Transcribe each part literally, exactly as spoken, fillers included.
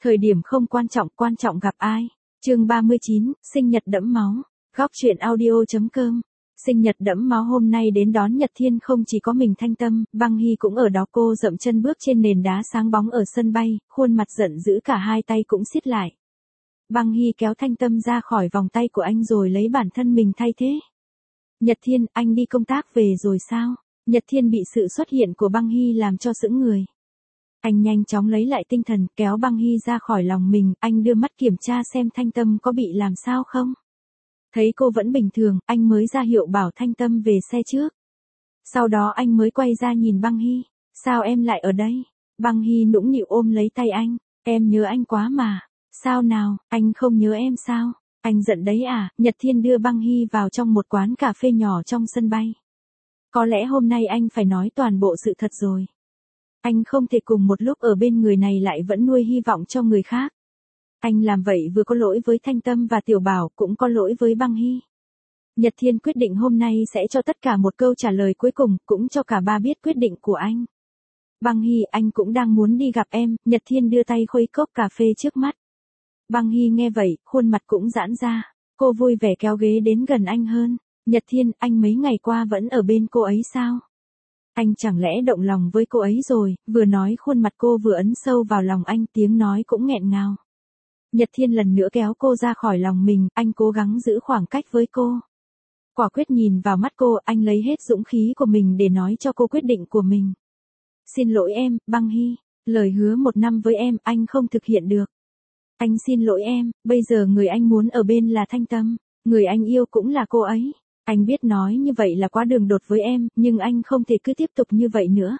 Thời điểm không quan trọng, quan trọng gặp ai. Chương ba mươi chín, sinh nhật đẫm máu. Góc truyện audio chấm com. Sinh nhật đẫm máu hôm nay đến đón Nhật Thiên không chỉ có mình Thanh Tâm, Băng Hy cũng ở đó. Cô dậm chân bước trên nền đá sáng bóng ở sân bay, khuôn mặt giận dữ, cả hai tay cũng siết lại. Băng Hy kéo Thanh Tâm ra khỏi vòng tay của anh rồi lấy bản thân mình thay thế. Nhật Thiên, anh đi công tác về rồi sao? Nhật Thiên bị sự xuất hiện của Băng Hy làm cho sững người. Anh nhanh chóng lấy lại tinh thần, kéo Băng Hy ra khỏi lòng mình, anh đưa mắt kiểm tra xem Thanh Tâm có bị làm sao không. Thấy cô vẫn bình thường, anh mới ra hiệu bảo Thanh Tâm về xe trước. Sau đó anh mới quay ra nhìn Băng Hy. Sao em lại ở đây? Băng Hy nũng nịu ôm lấy tay anh. Em nhớ anh quá mà. Sao nào, anh không nhớ em sao? Anh giận đấy à? Nhật Thiên đưa Băng Hy vào trong một quán cà phê nhỏ trong sân bay. Có lẽ hôm nay anh phải nói toàn bộ sự thật rồi. Anh không thể cùng một lúc ở bên người này lại vẫn nuôi hy vọng cho người khác. Anh làm vậy vừa có lỗi với Thanh Tâm và Tiểu Bảo, cũng có lỗi với Băng Hy. Nhật Thiên quyết định hôm nay sẽ cho tất cả một câu trả lời cuối cùng, cũng cho cả ba biết quyết định của anh. Băng Hy, anh cũng đang muốn đi gặp em. Nhật Thiên đưa tay khuấy cốc cà phê trước mắt. Băng Hy nghe vậy, khuôn mặt cũng giãn ra. Cô vui vẻ kéo ghế đến gần anh hơn. Nhật Thiên, anh mấy ngày qua vẫn ở bên cô ấy sao? Anh chẳng lẽ động lòng với cô ấy rồi? Vừa nói khuôn mặt cô vừa ấn sâu vào lòng anh, tiếng nói cũng nghẹn ngào. Nhật Thiên lần nữa kéo cô ra khỏi lòng mình, anh cố gắng giữ khoảng cách với cô. Quả quyết nhìn vào mắt cô, anh lấy hết dũng khí của mình để nói cho cô quyết định của mình. Xin lỗi em, Băng Hy, lời hứa một năm với em, anh không thực hiện được. Anh xin lỗi em, bây giờ người anh muốn ở bên là Thanh Tâm, người anh yêu cũng là cô ấy. Anh biết nói như vậy là quá đường đột với em, nhưng anh không thể cứ tiếp tục như vậy nữa.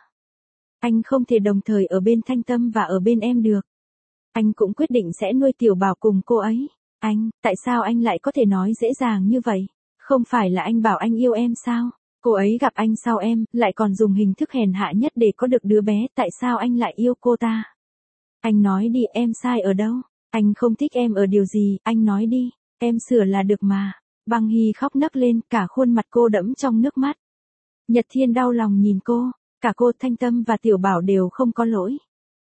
Anh không thể đồng thời ở bên Thanh Tâm và ở bên em được. Anh cũng quyết định sẽ nuôi Tiểu Bảo cùng cô ấy. Anh, tại sao anh lại có thể nói dễ dàng như vậy? Không phải là anh bảo anh yêu em sao? Cô ấy gặp anh sau em, lại còn dùng hình thức hèn hạ nhất để có được đứa bé, tại sao anh lại yêu cô ta? Anh nói đi, em sai ở đâu? Anh không thích em ở điều gì, anh nói đi, em sửa là được mà. Băng Hy khóc nấc lên, cả khuôn mặt cô đẫm trong nước mắt. Nhật Thiên đau lòng nhìn cô, cả cô, Thanh Tâm và Tiểu Bảo đều không có lỗi.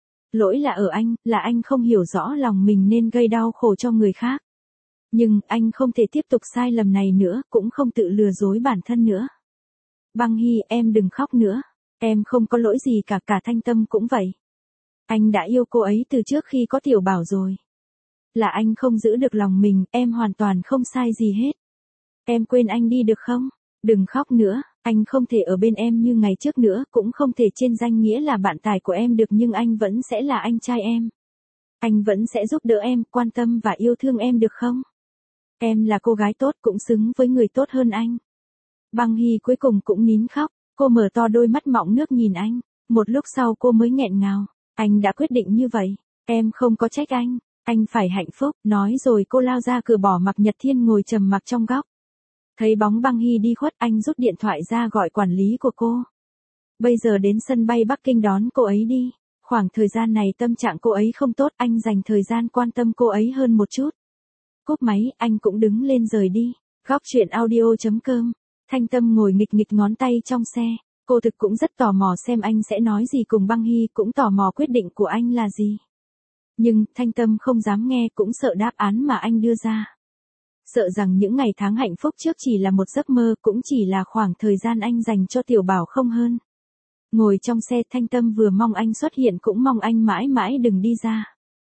Lỗi là ở anh, là anh không hiểu rõ lòng mình nên gây đau khổ cho người khác. Nhưng, anh không thể tiếp tục sai lầm này nữa, cũng không tự lừa dối bản thân nữa. Băng Hy, em đừng khóc nữa. Em không có lỗi gì cả, cả Thanh Tâm cũng vậy. Anh đã yêu cô ấy từ trước khi có Tiểu Bảo rồi. Là anh không giữ được lòng mình, em hoàn toàn không sai gì hết. Em quên anh đi được không? Đừng khóc nữa, anh không thể ở bên em như ngày trước nữa, cũng không thể trên danh nghĩa là bạn tài của em được, nhưng anh vẫn sẽ là anh trai em. Anh vẫn sẽ giúp đỡ em, quan tâm và yêu thương em được không? Em là cô gái tốt, cũng xứng với người tốt hơn anh. Băng Hy cuối cùng cũng nín khóc, cô mở to đôi mắt mọng nước nhìn anh, một lúc sau cô mới nghẹn ngào. Anh đã quyết định như vậy, em không có trách anh, anh phải hạnh phúc, nói rồi cô lao ra cửa bỏ mặc Nhật Thiên ngồi trầm mặc trong góc. Thấy bóng Băng Hy đi khuất, anh rút điện thoại ra gọi quản lý của cô. Bây giờ đến sân bay Bắc Kinh đón cô ấy đi. Khoảng thời gian này tâm trạng cô ấy không tốt, anh dành thời gian quan tâm cô ấy hơn một chút. Cúp máy, anh cũng đứng lên rời đi. Góc truyện audio chấm com. Thanh Tâm ngồi nghịch nghịch ngón tay trong xe. Cô thực cũng rất tò mò xem anh sẽ nói gì cùng Băng Hy, cũng tò mò quyết định của anh là gì. Nhưng, Thanh Tâm không dám nghe, cũng sợ đáp án mà anh đưa ra. Sợ rằng những ngày tháng hạnh phúc trước chỉ là một giấc mơ, cũng chỉ là khoảng thời gian anh dành cho Tiểu Bảo không hơn. Ngồi trong xe, Thanh Tâm vừa mong anh xuất hiện, cũng mong anh mãi mãi đừng đi ra.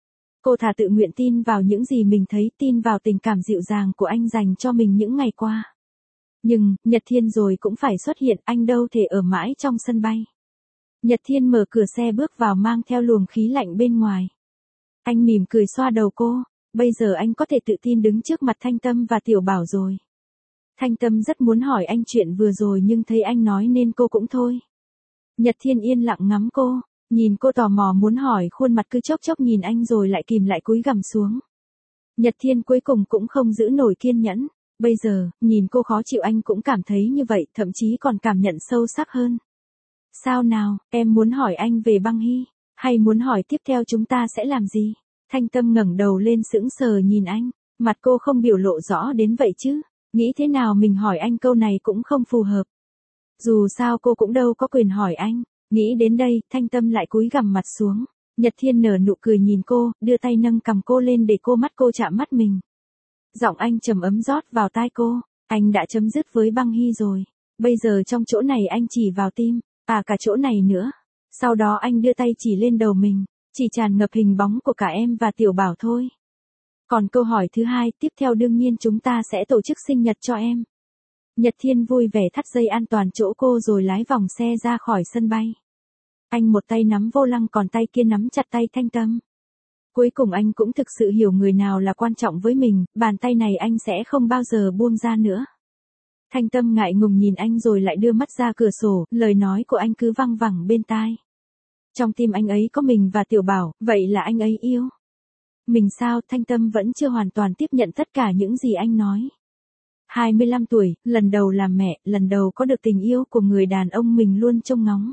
Cô thà tự nguyện tin vào những gì mình thấy, tin vào tình cảm dịu dàng của anh dành cho mình những ngày qua. Nhưng, Nhật Thiên rồi cũng phải xuất hiện, anh đâu thể ở mãi trong sân bay. Nhật Thiên mở cửa xe bước vào mang theo luồng khí lạnh bên ngoài. Anh mỉm cười xoa đầu cô. Bây giờ anh có thể tự tin đứng trước mặt Thanh Tâm và Tiểu Bảo rồi. Thanh Tâm rất muốn hỏi anh chuyện vừa rồi nhưng thấy anh nói nên cô cũng thôi. Nhật Thiên yên lặng ngắm cô, nhìn cô tò mò muốn hỏi, khuôn mặt cứ chốc chốc nhìn anh rồi lại kìm lại cúi gằm xuống. Nhật Thiên cuối cùng cũng không giữ nổi kiên nhẫn. Bây giờ, nhìn cô khó chịu anh cũng cảm thấy như vậy, thậm chí còn cảm nhận sâu sắc hơn. Sao nào, em muốn hỏi anh về Băng Hy, hay muốn hỏi tiếp theo chúng ta sẽ làm gì? Thanh Tâm ngẩng đầu lên sững sờ nhìn anh, mặt cô không biểu lộ rõ đến vậy chứ, nghĩ thế nào mình hỏi anh câu này cũng không phù hợp. Dù sao cô cũng đâu có quyền hỏi anh, nghĩ đến đây, Thanh Tâm lại cúi gằm mặt xuống, Nhật Thiên nở nụ cười nhìn cô, đưa tay nâng cằm cô lên để cô mắt cô chạm mắt mình. Giọng anh trầm ấm rót vào tai cô, anh đã chấm dứt với Băng Hy rồi. Bây giờ trong chỗ này anh chỉ vào tim, à cả chỗ này nữa. Sau đó anh đưa tay chỉ lên đầu mình, chỉ tràn ngập hình bóng của cả em và Tiểu Bảo thôi. Còn câu hỏi thứ hai, tiếp theo đương nhiên chúng ta sẽ tổ chức sinh nhật cho em. Nhật Thiên vui vẻ thắt dây an toàn chỗ cô rồi lái vòng xe ra khỏi sân bay. Anh một tay nắm vô lăng còn tay kia nắm chặt tay Thanh Tâm. Cuối cùng anh cũng thực sự hiểu người nào là quan trọng với mình, bàn tay này anh sẽ không bao giờ buông ra nữa. Thanh Tâm ngại ngùng nhìn anh rồi lại đưa mắt ra cửa sổ, lời nói của anh cứ văng vẳng bên tai. Trong tim anh ấy có mình và Tiểu Bảo, vậy là anh ấy yêu. Mình sao? Thanh Tâm vẫn chưa hoàn toàn tiếp nhận tất cả những gì anh nói. hai mươi lăm tuổi, lần đầu làm mẹ, lần đầu có được tình yêu của người đàn ông mình luôn trông ngóng.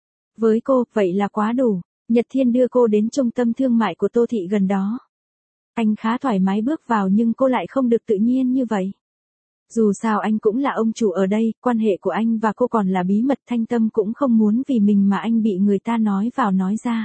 Với cô, vậy là quá đủ. Nhật Thiên đưa cô đến trung tâm thương mại của Tô Thị gần đó. Anh khá thoải mái bước vào nhưng cô lại không được tự nhiên như vậy. Dù sao anh cũng là ông chủ ở đây, quan hệ của anh và cô còn là bí mật. Thanh Tâm cũng không muốn vì mình mà anh bị người ta nói vào nói ra.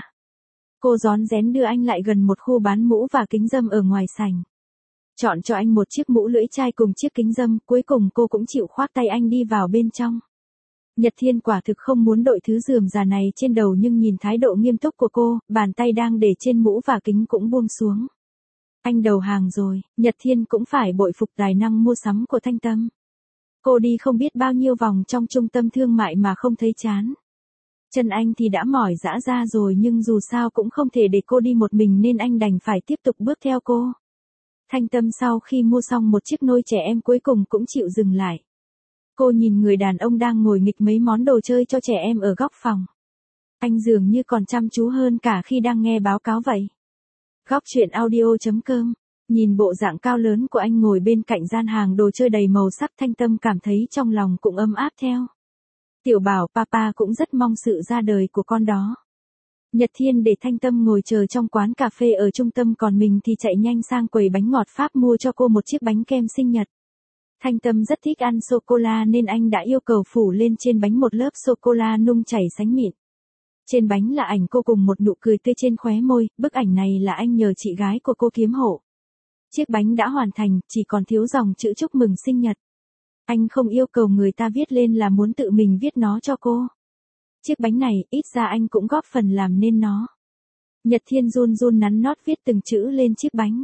Cô rón rén đưa anh lại gần một khu bán mũ và kính râm ở ngoài sảnh. Chọn cho anh một chiếc mũ lưỡi chai cùng chiếc kính râm, cuối cùng cô cũng chịu khoác tay anh đi vào bên trong. Nhật Thiên quả thực không muốn đội thứ rườm rà này trên đầu nhưng nhìn thái độ nghiêm túc của cô, bàn tay đang để trên mũ và kính cũng buông xuống. Anh đầu hàng rồi, Nhật Thiên cũng phải bội phục tài năng mua sắm của Thanh Tâm. Cô đi không biết bao nhiêu vòng trong trung tâm thương mại mà không thấy chán. Chân anh thì đã mỏi rã ra rồi nhưng dù sao cũng không thể để cô đi một mình nên anh đành phải tiếp tục bước theo cô. Thanh Tâm sau khi mua xong một chiếc nôi trẻ em cuối cùng cũng chịu dừng lại. Cô nhìn người đàn ông đang ngồi nghịch mấy món đồ chơi cho trẻ em ở góc phòng. Anh dường như còn chăm chú hơn cả khi đang nghe báo cáo vậy. Góc truyện audio chấm com. Nhìn bộ dạng cao lớn của anh ngồi bên cạnh gian hàng đồ chơi đầy màu sắc, Thanh Tâm cảm thấy trong lòng cũng ấm áp theo. Tiểu Bảo, papa cũng rất mong sự ra đời của con đó. Nhật Thiên để Thanh Tâm ngồi chờ trong quán cà phê ở trung tâm còn mình thì chạy nhanh sang quầy bánh ngọt Pháp mua cho cô một chiếc bánh kem sinh nhật. Thanh Tâm rất thích ăn sô-cô-la nên anh đã yêu cầu phủ lên trên bánh một lớp sô-cô-la nung chảy sánh mịn. Trên bánh là ảnh cô cùng một nụ cười tươi trên khóe môi, bức ảnh này là anh nhờ chị gái của cô kiếm hộ. Chiếc bánh đã hoàn thành, chỉ còn thiếu dòng chữ chúc mừng sinh nhật. Anh không yêu cầu người ta viết lên là muốn tự mình viết nó cho cô. Chiếc bánh này, ít ra anh cũng góp phần làm nên nó. Nhật Thiên run run nắn nót viết từng chữ lên chiếc bánh.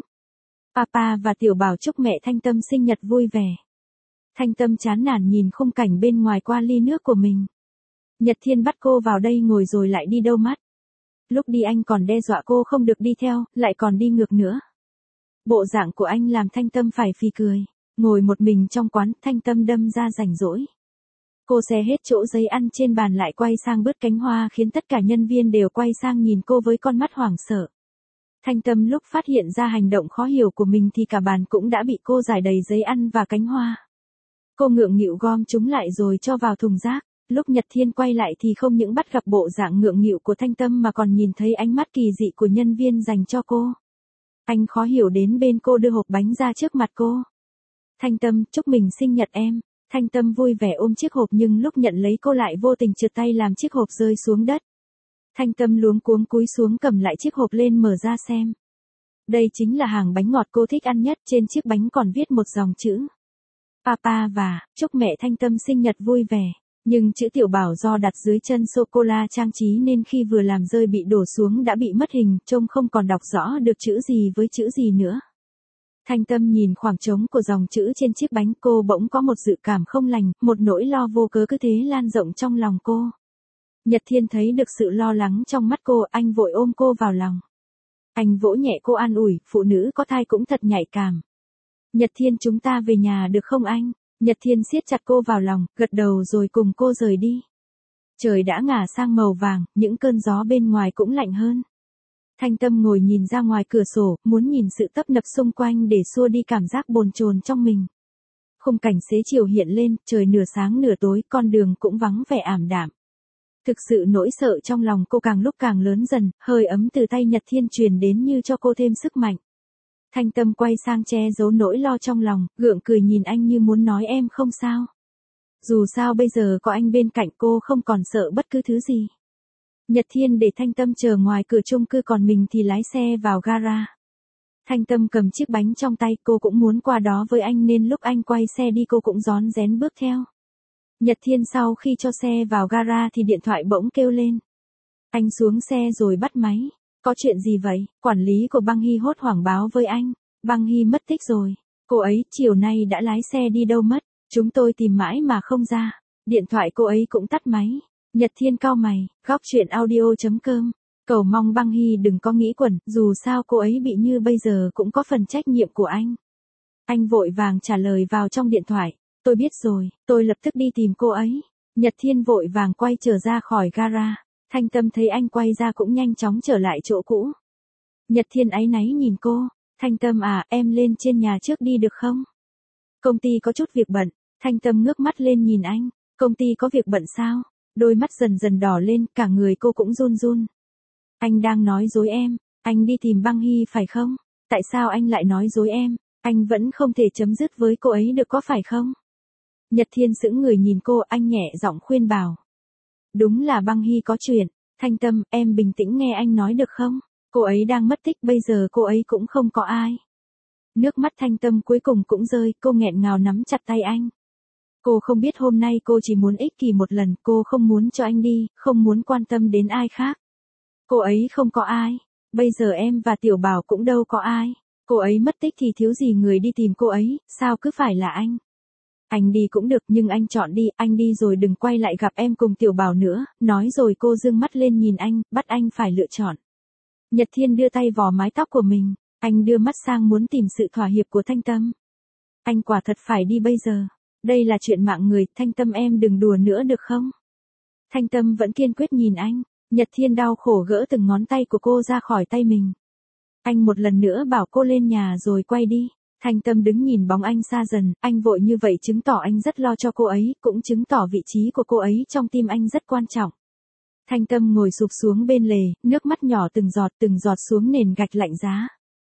Papa và Tiểu Bảo chúc mẹ Thanh Tâm sinh nhật vui vẻ. Thanh Tâm chán nản nhìn khung cảnh bên ngoài qua ly nước của mình. Nhật Thiên bắt cô vào đây ngồi rồi lại đi đâu mất. Lúc đi anh còn đe dọa cô không được đi theo, lại còn đi ngược nữa. Bộ dạng của anh làm Thanh Tâm phải phì cười. Ngồi một mình trong quán, Thanh Tâm đâm ra rảnh rỗi. Cô xé hết chỗ giấy ăn trên bàn lại quay sang bứt cánh hoa khiến tất cả nhân viên đều quay sang nhìn cô với con mắt hoảng sợ. Thanh Tâm lúc phát hiện ra hành động khó hiểu của mình thì cả bàn cũng đã bị cô rải đầy giấy ăn và cánh hoa. Cô ngượng nghịu gom chúng lại rồi cho vào thùng rác. Lúc Nhật Thiên quay lại thì không những bắt gặp bộ dạng ngượng nghịu của Thanh Tâm mà còn nhìn thấy ánh mắt kỳ dị của nhân viên dành cho cô. Anh khó hiểu đến bên cô đưa hộp bánh ra trước mặt cô. Thanh Tâm, chúc mừng sinh nhật em. Thanh Tâm vui vẻ ôm chiếc hộp nhưng lúc nhận lấy cô lại vô tình trượt tay làm chiếc hộp rơi xuống đất. Thanh Tâm luống cuống cúi xuống cầm lại chiếc hộp lên mở ra xem. Đây chính là hàng bánh ngọt cô thích ăn nhất, trên chiếc bánh còn viết một dòng chữ. Papa và, chúc mẹ Thanh Tâm sinh nhật vui vẻ. Nhưng chữ Tiểu Bảo do đặt dưới chân sô-cô-la trang trí nên khi vừa làm rơi bị đổ xuống đã bị mất hình, trông không còn đọc rõ được chữ gì với chữ gì nữa. Thanh Tâm nhìn khoảng trống của dòng chữ trên chiếc bánh, cô bỗng có một dự cảm không lành, một nỗi lo vô cớ cứ thế lan rộng trong lòng cô. Nhật Thiên thấy được sự lo lắng trong mắt cô, anh vội ôm cô vào lòng. Anh vỗ nhẹ cô an ủi, phụ nữ có thai cũng thật nhạy cảm. Nhật Thiên, chúng ta về nhà được không anh? Nhật Thiên siết chặt cô vào lòng, gật đầu rồi cùng cô rời đi. Trời đã ngả sang màu vàng, những cơn gió bên ngoài cũng lạnh hơn. Thanh Tâm ngồi nhìn ra ngoài cửa sổ, muốn nhìn sự tấp nập xung quanh để xua đi cảm giác bồn chồn trong mình. Khung cảnh xế chiều hiện lên, trời nửa sáng nửa tối, con đường cũng vắng vẻ ảm đạm. Thực sự nỗi sợ trong lòng cô càng lúc càng lớn dần, hơi ấm từ tay Nhật Thiên truyền đến như cho cô thêm sức mạnh. Thanh Tâm quay sang che giấu nỗi lo trong lòng, gượng cười nhìn anh như muốn nói em không sao. Dù sao bây giờ có anh bên cạnh cô không còn sợ bất cứ thứ gì. Nhật Thiên để Thanh Tâm chờ ngoài cửa chung cư còn mình thì lái xe vào gara. Thanh Tâm cầm chiếc bánh trong tay, cô cũng muốn qua đó với anh nên lúc anh quay xe đi cô cũng rón rén bước theo. Nhật Thiên sau khi cho xe vào gara thì điện thoại bỗng kêu lên. Anh xuống xe rồi bắt máy. Có chuyện gì vậy? Quản lý của Băng Hy hốt hoảng báo với anh. Băng Hy mất tích rồi. Cô ấy chiều nay đã lái xe đi đâu mất? Chúng tôi tìm mãi mà không ra. Điện thoại cô ấy cũng tắt máy. Nhật Thiên cau mày, góc truyện audio chấm com. Cầu mong Băng Hy đừng có nghĩ quẩn, dù sao cô ấy bị như bây giờ cũng có phần trách nhiệm của anh. Anh vội vàng trả lời vào trong điện thoại. Tôi biết rồi, tôi lập tức đi tìm cô ấy. Nhật Thiên vội vàng quay trở ra khỏi gara. Thanh Tâm thấy anh quay ra cũng nhanh chóng trở lại chỗ cũ. Nhật Thiên áy náy nhìn cô. Thanh Tâm à, em lên trên nhà trước đi được không? Công ty có chút việc bận. Thanh Tâm ngước mắt lên nhìn anh. Công ty có việc bận sao? Đôi mắt dần dần đỏ lên, cả người cô cũng run run. Anh đang nói dối em. Anh đi tìm Băng Hy phải không? Tại sao anh lại nói dối em? Anh vẫn không thể chấm dứt với cô ấy được có phải không? Nhật Thiên sững người nhìn cô, anh nhẹ giọng khuyên bảo. Đúng là Băng Hy có chuyện. Thanh Tâm, em bình tĩnh nghe anh nói được không? Cô ấy đang mất tích, bây giờ cô ấy cũng không có ai. Nước mắt Thanh Tâm cuối cùng cũng rơi, cô nghẹn ngào nắm chặt tay anh. Cô không biết hôm nay cô chỉ muốn ích kỷ một lần, cô không muốn cho anh đi, không muốn quan tâm đến ai khác. Cô ấy không có ai. Bây giờ em và Tiểu Bảo cũng đâu có ai. Cô ấy mất tích thì thiếu gì người đi tìm cô ấy, sao cứ phải là anh? Anh đi cũng được nhưng anh chọn đi, anh đi rồi đừng quay lại gặp em cùng Tiểu Bảo nữa, nói rồi cô dương mắt lên nhìn anh, bắt anh phải lựa chọn. Nhật Thiên đưa tay vò mái tóc của mình, anh đưa mắt sang muốn tìm sự thỏa hiệp của Thanh Tâm. Anh quả thật phải đi bây giờ. Đây là chuyện mạng người, Thanh Tâm em đừng đùa nữa được không? Thanh Tâm vẫn kiên quyết nhìn anh, Nhật Thiên đau khổ gỡ từng ngón tay của cô ra khỏi tay mình. Anh một lần nữa bảo cô lên nhà rồi quay đi. Thanh Tâm đứng nhìn bóng anh xa dần, anh vội như vậy chứng tỏ anh rất lo cho cô ấy, cũng chứng tỏ vị trí của cô ấy trong tim anh rất quan trọng. Thanh Tâm ngồi sụp xuống bên lề, nước mắt nhỏ từng giọt từng giọt xuống nền gạch lạnh giá.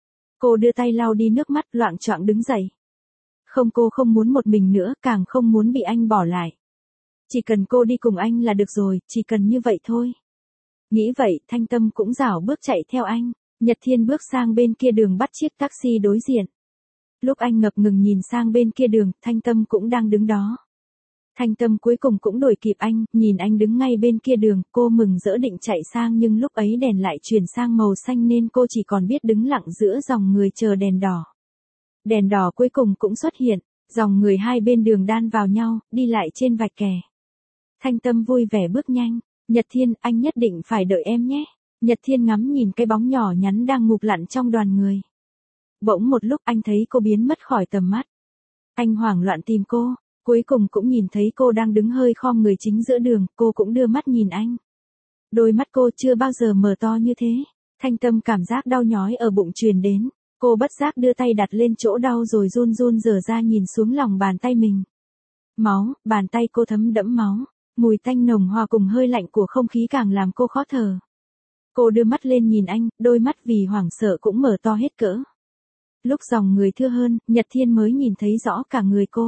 Cô đưa tay lau đi nước mắt, loạng choạng đứng dậy. Không, cô không muốn một mình nữa, càng không muốn bị anh bỏ lại. Chỉ cần cô đi cùng anh là được rồi, chỉ cần như vậy thôi. Nghĩ vậy, Thanh Tâm cũng rảo bước chạy theo anh. Nhật Thiên bước sang bên kia đường bắt chiếc taxi đối diện. Lúc anh ngập ngừng nhìn sang bên kia đường, Thanh Tâm cũng đang đứng đó. Thanh Tâm cuối cùng cũng đuổi kịp anh, nhìn anh đứng ngay bên kia đường, cô mừng rỡ định chạy sang nhưng lúc ấy đèn lại chuyển sang màu xanh nên cô chỉ còn biết đứng lặng giữa dòng người chờ đèn đỏ. Đèn đỏ cuối cùng cũng xuất hiện, dòng người hai bên đường đan vào nhau, đi lại trên vạch kè. Thanh Tâm vui vẻ bước nhanh. Nhật Thiên, anh nhất định phải đợi em nhé. Nhật Thiên ngắm nhìn cái bóng nhỏ nhắn đang ngụp lặn trong đoàn người. Bỗng một lúc anh thấy cô biến mất khỏi tầm mắt. Anh hoảng loạn tìm cô, cuối cùng cũng nhìn thấy cô đang đứng hơi khom người chính giữa đường, cô cũng đưa mắt nhìn anh. Đôi mắt cô chưa bao giờ mở to như thế. Thanh Tâm cảm giác đau nhói ở bụng truyền đến. Cô bất giác đưa tay đặt lên chỗ đau rồi run run rờ ra nhìn xuống lòng bàn tay mình. Máu, bàn tay cô thấm đẫm máu. Mùi tanh nồng hòa cùng hơi lạnh của không khí càng làm cô khó thở. Cô đưa mắt lên nhìn anh, đôi mắt vì hoảng sợ cũng mở to hết cỡ. Lúc dòng người thưa hơn, Nhật Thiên mới nhìn thấy rõ cả người cô.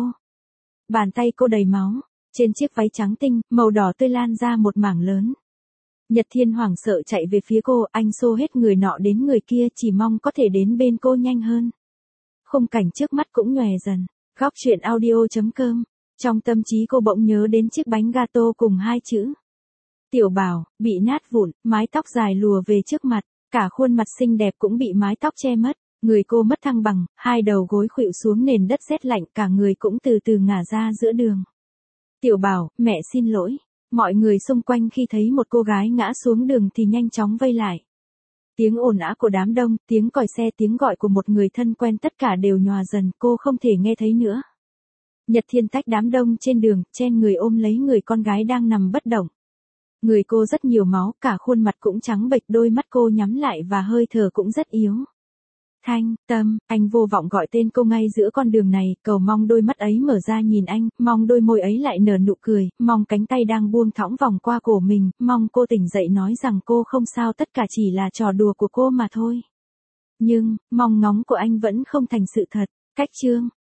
Bàn tay cô đầy máu, trên chiếc váy trắng tinh, màu đỏ tươi lan ra một mảng lớn. Nhật Thiên hoảng sợ chạy về phía cô, anh xô hết người nọ đến người kia chỉ mong có thể đến bên cô nhanh hơn. Khung cảnh trước mắt cũng nhòe dần, góc truyện audio chấm com. Trong tâm trí cô bỗng nhớ đến chiếc bánh gato cùng hai chữ. Tiểu Bảo, bị nát vụn, mái tóc dài lùa về trước mặt, cả khuôn mặt xinh đẹp cũng bị mái tóc che mất, người cô mất thăng bằng, hai đầu gối khuỵu xuống nền đất rét lạnh, cả người cũng từ từ ngả ra giữa đường. Tiểu Bảo, mẹ xin lỗi. Mọi người xung quanh khi thấy một cô gái ngã xuống đường thì nhanh chóng vây lại. Tiếng ồn ào của đám đông, tiếng còi xe, tiếng gọi của một người thân quen tất cả đều nhòa dần, cô không thể nghe thấy nữa. Nhật Thiên tách đám đông trên đường, chen người ôm lấy người con gái đang nằm bất động. Người cô rất nhiều máu, cả khuôn mặt cũng trắng bệch, đôi mắt cô nhắm lại và hơi thở cũng rất yếu. Thanh Tâm, anh vô vọng gọi tên cô ngay giữa con đường này, cầu mong đôi mắt ấy mở ra nhìn anh, mong đôi môi ấy lại nở nụ cười, mong cánh tay đang buông thõng vòng qua cổ mình, mong cô tỉnh dậy nói rằng cô không sao, tất cả chỉ là trò đùa của cô mà thôi. Nhưng, mong ngóng của anh vẫn không thành sự thật. Cách chương